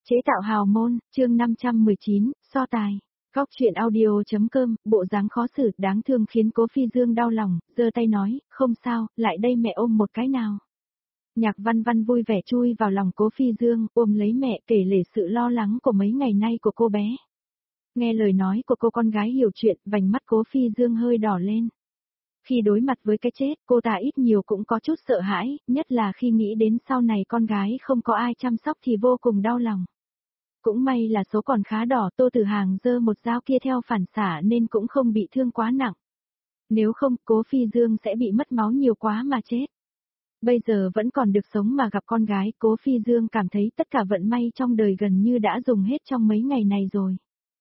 Chế tạo hào môn, chương 519, so tài. Góc chuyện audio.com, bộ dáng khó xử đáng thương khiến Cố Phi Dương đau lòng, giơ tay nói, không sao, lại đây mẹ ôm một cái nào. Nhạc Văn Văn vui vẻ chui vào lòng Cố Phi Dương, ôm lấy mẹ kể lể sự lo lắng của mấy ngày nay của cô bé. Nghe lời nói của cô con gái hiểu chuyện, vành mắt Cố Phi Dương hơi đỏ lên. Khi đối mặt với cái chết, cô ta ít nhiều cũng có chút sợ hãi, nhất là khi nghĩ đến sau này con gái không có ai chăm sóc thì vô cùng đau lòng. Cũng may là số còn khá đỏ, Tô Tử Hàng giơ một dao kia theo phản xạ nên cũng không bị thương quá nặng. Nếu không, Cố Phi Dương sẽ bị mất máu nhiều quá mà chết. Bây giờ vẫn còn được sống mà gặp con gái, Cố Phi Dương cảm thấy tất cả vận may trong đời gần như đã dùng hết trong mấy ngày này rồi.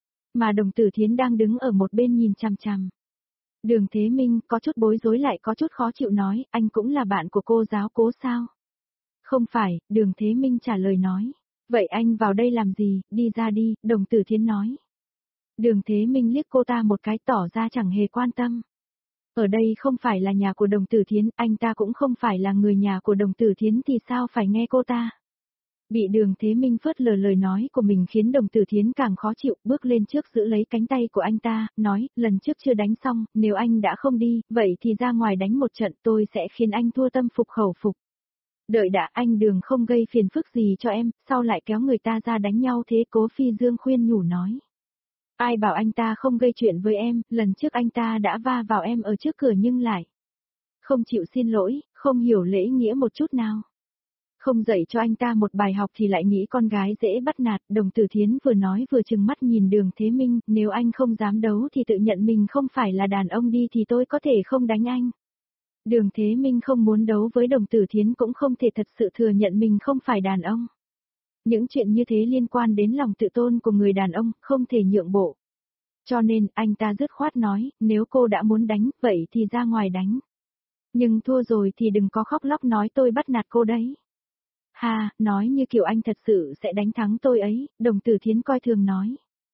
Mà Đồng Tử Thiến đang đứng ở một bên nhìn chằm chằm. Đường Thế Minh có chút bối rối lại có chút khó chịu nói, anh cũng là bạn của cô giáo Cố sao? Không phải, Đường Thế Minh trả lời nói. Vậy anh vào đây làm gì, đi ra đi, Đồng Tử Thiến nói. Đường Thế Minh liếc cô ta một cái tỏ ra chẳng hề quan tâm. Ở đây không phải là nhà của Đồng Tử Thiến, anh ta cũng không phải là người nhà của Đồng Tử Thiến thì sao phải nghe cô ta. Bị Đường Thế Minh phớt lờ lời nói của mình khiến Đồng Tử Thiến càng khó chịu, bước lên trước giữ lấy cánh tay của anh ta, nói, lần trước chưa đánh xong, nếu anh đã không đi, vậy thì ra ngoài đánh một trận tôi sẽ khiến anh thua tâm phục khẩu phục. Đợi đã, anh Đường không gây phiền phức gì cho em, sao lại kéo người ta ra đánh nhau thế? Cố Phi Dương khuyên nhủ nói. Ai bảo anh ta không gây chuyện với em, lần trước anh ta đã va vào em ở trước cửa nhưng lại không chịu xin lỗi, không hiểu lễ nghĩa một chút nào. Không dạy cho anh ta một bài học thì lại nghĩ con gái dễ bắt nạt. Đồng Tử Thiến vừa nói vừa trừng mắt nhìn Đường Thế Minh, nếu anh không dám đấu thì tự nhận mình không phải là đàn ông đi thì tôi có thể không đánh anh. Đường Thế Minh không muốn đấu với Đồng Tử Thiến cũng không thể thật sự thừa nhận mình không phải đàn ông. Những chuyện như thế liên quan đến lòng tự tôn của người đàn ông, không thể nhượng bộ. Cho nên, anh ta dứt khoát nói, nếu cô đã muốn đánh, vậy thì ra ngoài đánh. Nhưng thua rồi thì đừng có khóc lóc nói tôi bắt nạt cô đấy. Ha, nói như kiểu anh thật sự sẽ đánh thắng tôi ấy, Đồng Tử Thiến coi thường nói.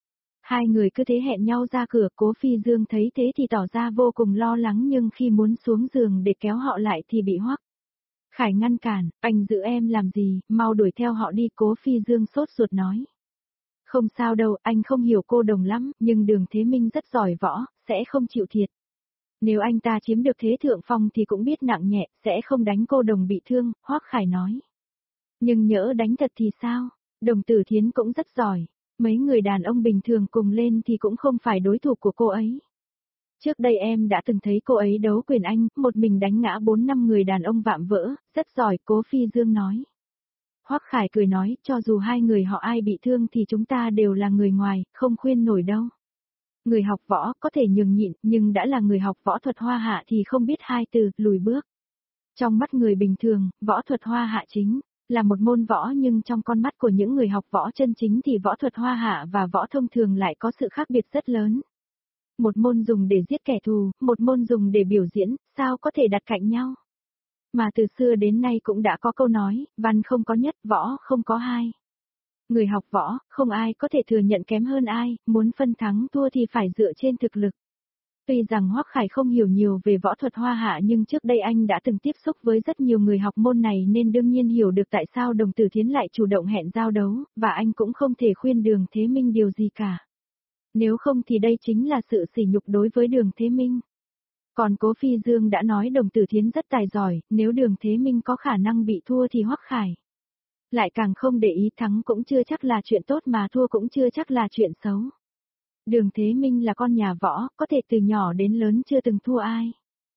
Hai người cứ thế hẹn nhau ra cửa, Cố Phi Dương thấy thế thì tỏ ra vô cùng lo lắng nhưng khi muốn xuống giường để kéo họ lại thì bị Hoắc Khải ngăn cản, anh giữ em làm gì, mau đuổi theo họ đi. Cố Phi Dương sốt ruột nói. Không sao đâu, anh không hiểu cô Đồng lắm, nhưng Đường Thế Minh rất giỏi võ, sẽ không chịu thiệt. Nếu anh ta chiếm được thế thượng phong thì cũng biết nặng nhẹ, sẽ không đánh cô Đồng bị thương, Hoắc Khải nói. Nhưng nhỡ đánh thật thì sao? Đồng Tử Thiến cũng rất giỏi. Mấy người đàn ông bình thường cùng lên thì cũng không phải đối thủ của cô ấy. Trước đây em đã từng thấy cô ấy đấu quyền Anh, một mình đánh ngã 4-5 người đàn ông vạm vỡ, rất giỏi, Cố Phi Dương nói. Hoắc Khải cười nói, cho dù hai người họ ai bị thương thì chúng ta đều là người ngoài, không khuyên nổi đâu. Người học võ có thể nhường nhịn, nhưng đã là người học võ thuật hoa hạ thì không biết hai từ, lùi bước. Trong mắt người bình thường, võ thuật hoa hạ chính là một môn võ nhưng trong con mắt của những người học võ chân chính thì võ thuật hoa hạ và võ thông thường lại có sự khác biệt rất lớn. Một môn dùng để giết kẻ thù, một môn dùng để biểu diễn, sao có thể đặt cạnh nhau? Mà từ xưa đến nay cũng đã có câu nói, văn không có nhất, võ không có hai. Người học võ, không ai có thể thừa nhận kém hơn ai, muốn phân thắng thua thì phải dựa trên thực lực. Tuy rằng Hoắc Khải không hiểu nhiều về võ thuật hoa hạ nhưng trước đây anh đã từng tiếp xúc với rất nhiều người học môn này nên đương nhiên hiểu được tại sao Đồng Tử Thiến lại chủ động hẹn giao đấu, và anh cũng không thể khuyên Đường Thế Minh điều gì cả. Nếu không thì đây chính là sự sỉ nhục đối với Đường Thế Minh. Còn Cố Phi Dương đã nói Đồng Tử Thiến rất tài giỏi, nếu Đường Thế Minh có khả năng bị thua thì Hoắc Khải lại càng không để ý, thắng cũng chưa chắc là chuyện tốt mà thua cũng chưa chắc là chuyện xấu. Đường Thế Minh là con nhà võ, có thể từ nhỏ đến lớn chưa từng thua ai.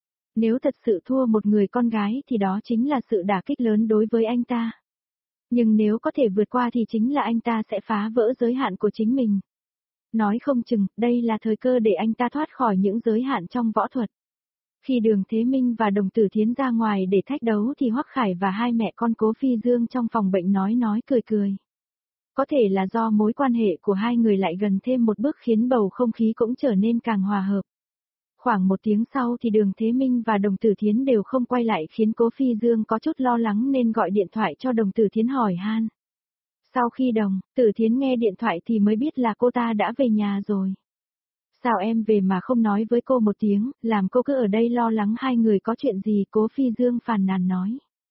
Nếu thật sự thua một người con gái thì đó chính là sự đả kích lớn đối với anh ta. Nhưng nếu có thể vượt qua thì chính là anh ta sẽ phá vỡ giới hạn của chính mình. Nói không chừng, đây là thời cơ để anh ta thoát khỏi những giới hạn trong võ thuật. Khi Đường Thế Minh và Đồng Tử Thiến ra ngoài để thách đấu thì Hoắc Khải và hai mẹ con Cố Phi Dương trong phòng bệnh nói cười cười. Có thể là do mối quan hệ của hai người lại gần thêm một bước khiến bầu không khí cũng trở nên càng hòa hợp. Khoảng một tiếng sau thì Đường Thế Minh và Đồng Tử Thiến đều không quay lại khiến Cố Phi Dương có chút lo lắng nên gọi điện thoại cho Đồng Tử Thiến hỏi han. Sau khi Đồng Tử Thiến nghe điện thoại thì mới biết là cô ta đã về nhà rồi. Sao em về mà không nói với cô một tiếng, làm cô cứ ở đây lo lắng hai người có chuyện gì? Cố Phi Dương phàn nàn nói.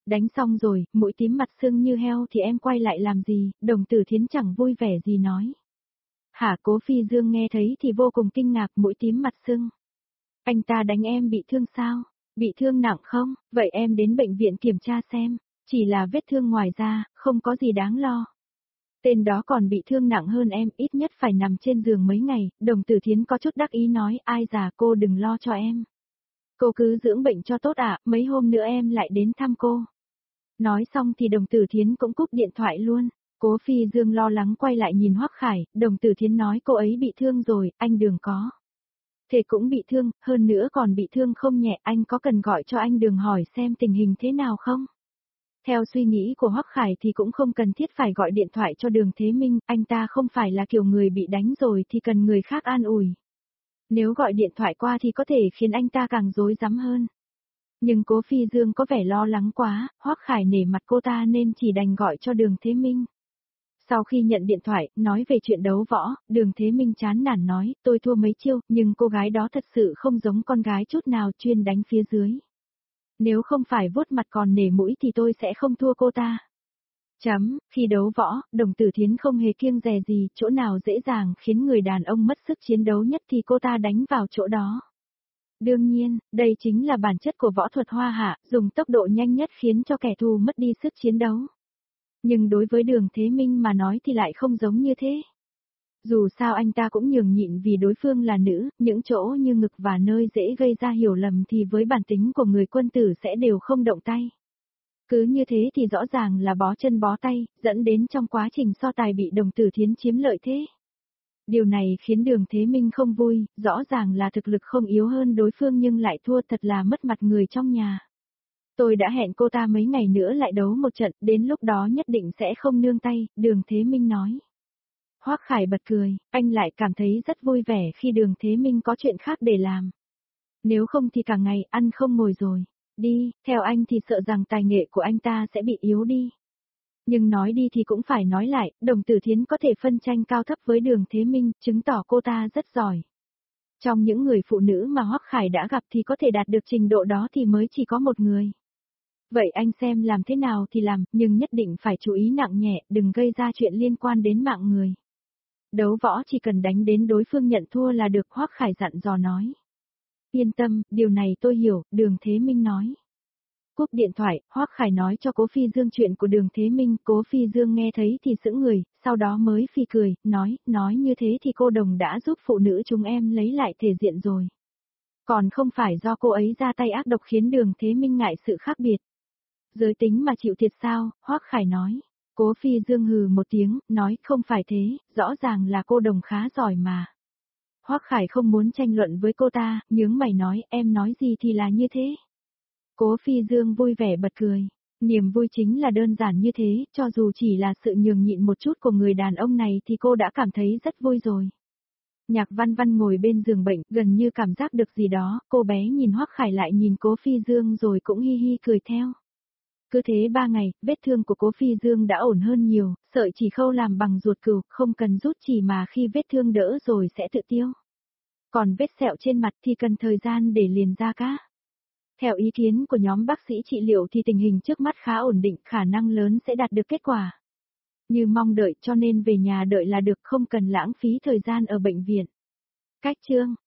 Đánh xong rồi, mũi tím mặt sưng như heo thì em quay lại làm gì, Đồng Tử Thiến chẳng vui vẻ gì nói. Hả, Cố Phi Dương nghe thấy thì vô cùng kinh ngạc, mũi tím mặt sưng. Anh ta đánh em bị thương sao? Bị thương nặng không? Vậy em đến bệnh viện kiểm tra xem. Chỉ là vết thương ngoài da, không có gì đáng lo. Tên đó còn bị thương nặng hơn em, ít nhất phải nằm trên giường mấy ngày, Đồng Tử Thiến có chút đắc ý nói, ai già cô đừng lo cho em. Cô cứ dưỡng bệnh cho tốt ạ, mấy hôm nữa em lại đến thăm cô. Nói xong thì Đồng Tử Thiến cũng cúp điện thoại luôn. Cố Phi Dương lo lắng quay lại nhìn Hoắc Khải, Đồng Tử Thiến nói cô ấy bị thương rồi, anh Đường có. Thế cũng bị thương, hơn nữa còn bị thương không nhẹ, anh có cần gọi cho anh Đường hỏi xem tình hình thế nào không? Theo suy nghĩ của Hoắc Khải thì cũng không cần thiết phải gọi điện thoại cho Đường Thế Minh, anh ta không phải là kiểu người bị đánh rồi thì cần người khác an ủi. Nếu gọi điện thoại qua thì có thể khiến anh ta càng rối rắm hơn. Nhưng Cố Phi Dương có vẻ lo lắng quá, Hoắc Khải nể mặt cô ta nên chỉ đành gọi cho Đường Thế Minh. Sau khi nhận điện thoại, nói về chuyện đấu võ, Đường Thế Minh chán nản nói, tôi thua mấy chiêu, nhưng cô gái đó thật sự không giống con gái chút nào, chuyên đánh phía dưới. Nếu không phải vuốt mặt còn nể mũi thì tôi sẽ không thua cô ta. Khi đấu võ, Đồng Tử Thiến không hề kiêng dè gì, chỗ nào dễ dàng khiến người đàn ông mất sức chiến đấu nhất thì cô ta đánh vào chỗ đó. Đương nhiên, đây chính là bản chất của võ thuật Hoa Hạ, dùng tốc độ nhanh nhất khiến cho kẻ thù mất đi sức chiến đấu. Nhưng đối với Đường Thế Minh mà nói thì lại không giống như thế. Dù sao anh ta cũng nhường nhịn vì đối phương là nữ, những chỗ như ngực và nơi dễ gây ra hiểu lầm thì với bản tính của người quân tử sẽ đều không động tay. Cứ như thế thì rõ ràng là bó chân bó tay, dẫn đến trong quá trình so tài bị Đồng Tử Thiến chiếm lợi thế. Điều này khiến Đường Thế Minh không vui, rõ ràng là thực lực không yếu hơn đối phương nhưng lại thua, thật là mất mặt người trong nhà. Tôi đã hẹn cô ta mấy ngày nữa lại đấu một trận, đến lúc đó nhất định sẽ không nương tay, Đường Thế Minh nói. Hoắc Khải bật cười, anh lại cảm thấy rất vui vẻ khi Đường Thế Minh có chuyện khác để làm. Nếu không thì cả ngày ăn không ngồi rồi. Đi, theo anh thì sợ rằng tài nghệ của anh ta sẽ bị yếu đi. Nhưng nói đi thì cũng phải nói lại, Đồng Tử Thiến có thể phân tranh cao thấp với Đường Thế Minh, chứng tỏ cô ta rất giỏi. Trong những người phụ nữ mà Hoắc Khải đã gặp thì có thể đạt được trình độ đó thì mới chỉ có một người. Vậy anh xem làm thế nào thì làm, nhưng nhất định phải chú ý nặng nhẹ, đừng gây ra chuyện liên quan đến mạng người. Đấu võ chỉ cần đánh đến đối phương nhận thua là được, Hoắc Khải dặn dò nói. Yên tâm, điều này tôi hiểu, Đường Thế Minh nói. Cúp điện thoại, Hoắc Khải nói cho Cố Phi Dương chuyện của Đường Thế Minh, Cố Phi Dương nghe thấy thì sững người, sau đó mới phì cười, nói như thế thì cô Đồng đã giúp phụ nữ chúng em lấy lại thể diện rồi. Còn không phải do cô ấy ra tay ác độc khiến Đường Thế Minh ngại sự khác biệt. Giới tính mà chịu thiệt sao, Hoắc Khải nói. Cố Phi Dương hừ một tiếng, nói không phải thế, rõ ràng là cô Đồng khá giỏi mà. Hoắc Khải không muốn tranh luận với cô ta, nhướng mày nói, em nói gì thì là như thế. Cố Phi Dương vui vẻ bật cười. Niềm vui chính là đơn giản như thế, cho dù chỉ là sự nhường nhịn một chút của người đàn ông này thì cô đã cảm thấy rất vui rồi. Nhạc Văn Văn ngồi bên giường bệnh, gần như cảm giác được gì đó, cô bé nhìn Hoắc Khải lại nhìn Cố Phi Dương rồi cũng hi hi cười theo. Cứ thế 3 ngày, vết thương của Cố Phi Dương đã ổn hơn nhiều, sợi chỉ khâu làm bằng ruột cừu, không cần rút chỉ mà khi vết thương đỡ rồi sẽ tự tiêu. Còn vết sẹo trên mặt thì cần thời gian để liền ra cá. Theo ý kiến của nhóm bác sĩ trị liệu thì tình hình trước mắt khá ổn định, khả năng lớn sẽ đạt được kết quả như mong đợi, cho nên về nhà đợi là được, không cần lãng phí thời gian ở bệnh viện. Cách chương